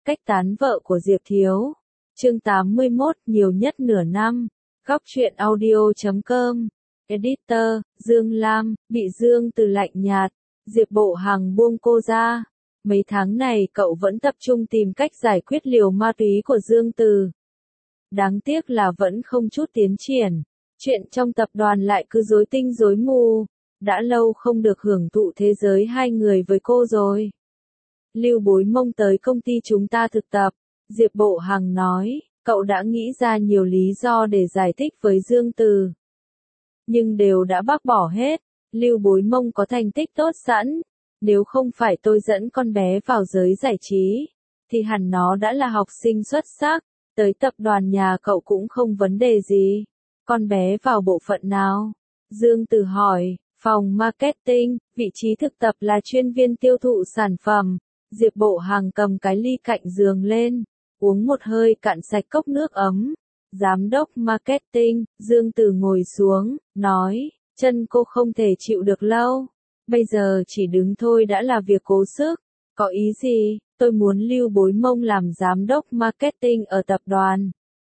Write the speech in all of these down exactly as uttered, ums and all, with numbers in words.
cách tán vợ của Diệp Thiếu. Chương tám mươi mốt, nhiều nhất nửa năm. Góc truyện audio chấm com. Editor, Dương Lam, bị Dương Từ lạnh nhạt. Diệp Bộ Hằng buông cô ra. Mấy tháng này cậu vẫn tập trung tìm cách giải quyết liều ma túy của Dương Từ. Đáng tiếc là vẫn không chút tiến triển. Chuyện trong tập đoàn lại cứ rối tinh rối mù. Đã lâu không được hưởng thụ thế giới hai người với cô rồi. Lưu Bối Mông tới công ty chúng ta thực tập. Diệp Bộ Hằng nói, cậu đã nghĩ ra nhiều lý do để giải thích với Dương Từ. Nhưng đều đã bác bỏ hết. Lưu Bối Mông có thành tích tốt sẵn. Nếu không phải tôi dẫn con bé vào giới giải trí, thì hẳn nó đã là học sinh xuất sắc. Tới tập đoàn nhà cậu cũng không vấn đề gì. Con bé vào bộ phận nào? Dương Từ hỏi, phòng marketing, vị trí thực tập là chuyên viên tiêu thụ sản phẩm. Diệp Bộ Hằng cầm cái ly cạnh giường lên, uống một hơi cạn sạch cốc nước ấm. Giám đốc marketing, Dương Từ ngồi xuống, nói, chân cô không thể chịu được lâu. Bây giờ chỉ đứng thôi đã là việc cố sức. Có ý gì? Tôi muốn Lưu Bối Mông làm giám đốc marketing ở tập đoàn.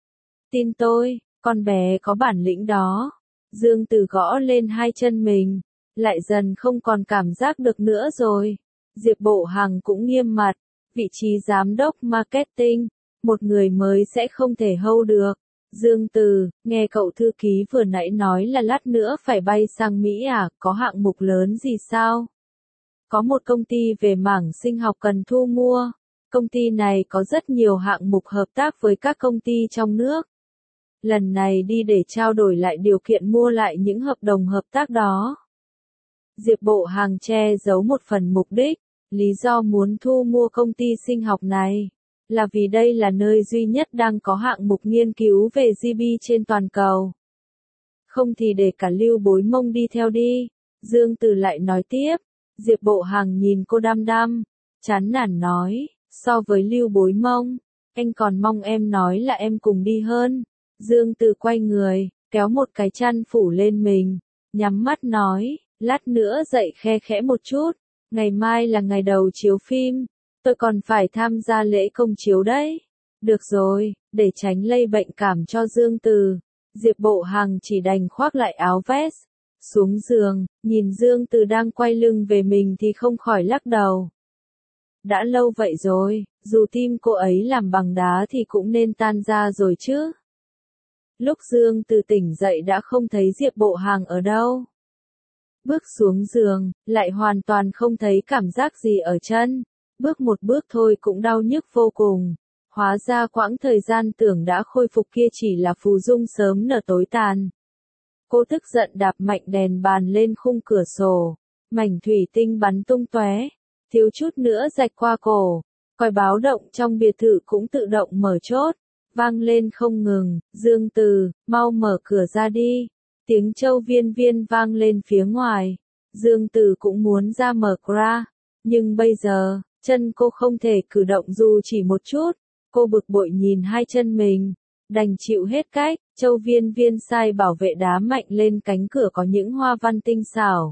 Tin tôi, con bé có bản lĩnh đó. Dương Từ gõ lên hai chân mình, lại dần không còn cảm giác được nữa rồi. Diệp Bộ Hằng cũng nghiêm mặt, vị trí giám đốc marketing, một người mới sẽ không thể hold được. Dương Từ, nghe cậu thư ký vừa nãy nói là lát nữa phải bay sang Mỹ à, có hạng mục lớn gì sao? Có một công ty về mảng sinh học cần thu mua. Công ty này có rất nhiều hạng mục hợp tác với các công ty trong nước. Lần này đi để trao đổi lại điều kiện mua lại những hợp đồng hợp tác đó. Diệp Bộ Hằng che giấu một phần mục đích, lý do muốn thu mua công ty sinh học này, là vì đây là nơi duy nhất đang có hạng mục nghiên cứu về giê bê trên toàn cầu. Không thì để cả Lưu Bối Mông đi theo đi. Dương Từ lại nói tiếp. Diệp Bộ Hằng nhìn cô đăm đăm, chán nản nói, so với Lưu Bối Mông, anh còn mong em nói là em cùng đi hơn. Dương Từ quay người, kéo một cái chăn phủ lên mình, nhắm mắt nói, lát nữa dậy khe khẽ một chút, ngày mai là ngày đầu chiếu phim, tôi còn phải tham gia lễ công chiếu đấy. Được rồi, để tránh lây bệnh cảm cho Dương Từ, Diệp Bộ Hằng chỉ đành khoác lại áo vest, xuống giường, nhìn Dương Từ đang quay lưng về mình thì không khỏi lắc đầu. Đã lâu vậy rồi, dù tim cô ấy làm bằng đá thì cũng nên tan ra rồi chứ. Lúc Dương Từ tỉnh dậy đã không thấy Diệp Bộ Hằng ở đâu. Bước xuống giường, lại hoàn toàn không thấy cảm giác gì ở chân. Bước một bước thôi cũng đau nhức vô cùng. Hóa ra quãng thời gian tưởng đã khôi phục kia chỉ là phù dung sớm nở tối tàn. Cô tức giận đạp mạnh đèn bàn lên khung cửa sổ. Mảnh thủy tinh bắn tung tóe, thiếu chút nữa rạch qua cổ. Còi báo động trong biệt thự cũng tự động mở chốt, vang lên không ngừng. Dương Từ, mau mở cửa ra đi. Tiếng Châu Viên Viên vang lên phía ngoài. Dương Từ cũng muốn ra mở ra, nhưng bây giờ, chân cô không thể cử động dù chỉ một chút. Cô bực bội nhìn hai chân mình, đành chịu hết cách. Châu Viên Viên sai bảo vệ đá mạnh lên cánh cửa có những hoa văn tinh xảo.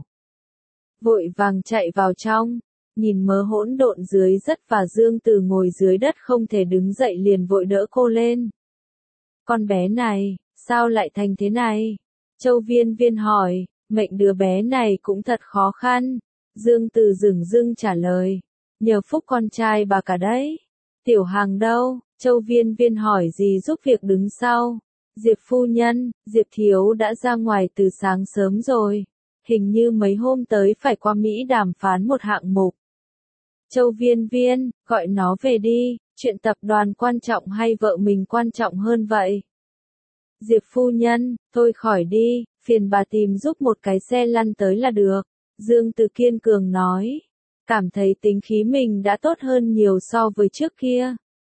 Vội vàng chạy vào trong, nhìn mớ hỗn độn dưới đất và Dương Từ ngồi dưới đất không thể đứng dậy liền vội đỡ cô lên. Con bé này, sao lại thành thế này? Châu Viên Viên hỏi, mệnh đứa bé này cũng thật khó khăn. Dương Từ dửng dưng trả lời, nhờ phúc con trai bà cả đấy. Tiểu Hằng đâu? Châu Viên Viên hỏi gì giúp việc đứng sau. Diệp phu nhân, Diệp Thiếu đã ra ngoài từ sáng sớm rồi. Hình như mấy hôm tới phải qua Mỹ đàm phán một hạng mục. Châu Viên Viên, gọi nó về đi, chuyện tập đoàn quan trọng hay vợ mình quan trọng hơn vậy? Diệp phu nhân, thôi khỏi đi, phiền bà tìm giúp một cái xe lăn tới là được. Dương Từ kiên cường nói, cảm thấy tính khí mình đã tốt hơn nhiều so với trước kia.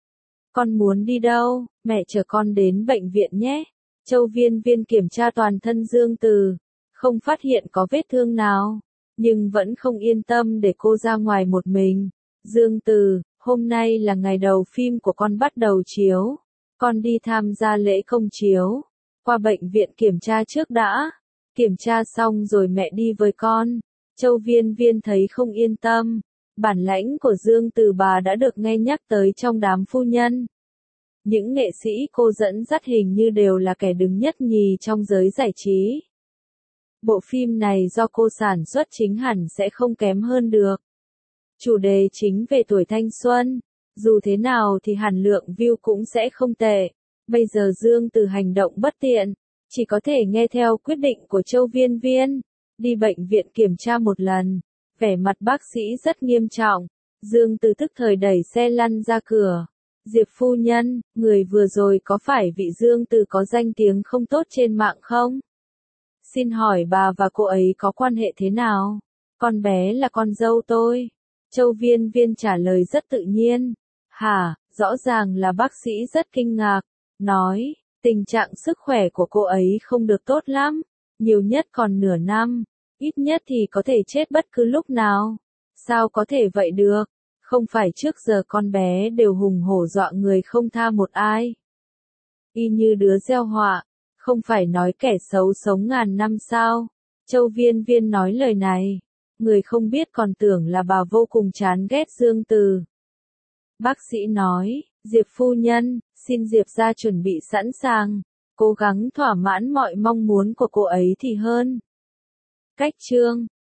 Con muốn đi đâu, mẹ chở con đến bệnh viện nhé. Châu Viên Viên kiểm tra toàn thân Dương Từ, không phát hiện có vết thương nào, nhưng vẫn không yên tâm để cô ra ngoài một mình. Dương Từ, hôm nay là ngày đầu phim của con bắt đầu chiếu, con đi tham gia lễ công chiếu, qua bệnh viện kiểm tra trước đã, kiểm tra xong rồi mẹ đi với con. Châu Viên Viên thấy không yên tâm, Bản lãnh của Dương Từ bà đã được nghe nhắc tới trong đám phu nhân. Những nghệ sĩ cô dẫn dắt hình như đều là kẻ đứng nhất nhì trong giới giải trí. Bộ phim này do cô sản xuất chính hẳn sẽ không kém hơn được. Chủ đề chính về tuổi thanh xuân. Dù thế nào thì hẳn lượng view cũng sẽ không tệ. Bây giờ Dương Từ hành động bất tiện, chỉ có thể nghe theo quyết định của Châu Viên Viên, đi bệnh viện kiểm tra một lần. Vẻ mặt bác sĩ rất nghiêm trọng. Dương Từ tức thời đẩy xe lăn ra cửa. Diệp phu nhân, người vừa rồi có phải vị Dương Từ có danh tiếng không tốt trên mạng không? Xin hỏi bà và cô ấy có quan hệ thế nào? Con bé là con dâu tôi. Châu Viên Viên trả lời rất tự nhiên. Hả, rõ ràng là bác sĩ rất kinh ngạc. Nói, tình trạng sức khỏe của cô ấy không được tốt lắm. Nhiều nhất còn nửa năm. Ít nhất thì có thể chết bất cứ lúc nào. Sao có thể vậy được? Không phải trước giờ con bé đều hùng hổ dọa người không tha một ai. Y như đứa gieo họa. Không phải nói kẻ xấu sống ngàn năm sao? Châu Viên Viên nói lời này. Người không biết còn tưởng là bà vô cùng chán ghét Dương Từ. Bác sĩ nói, Diệp phu nhân, xin Diệp gia chuẩn bị sẵn sàng, cố gắng thỏa mãn mọi mong muốn của cô ấy thì hơn. Cách chương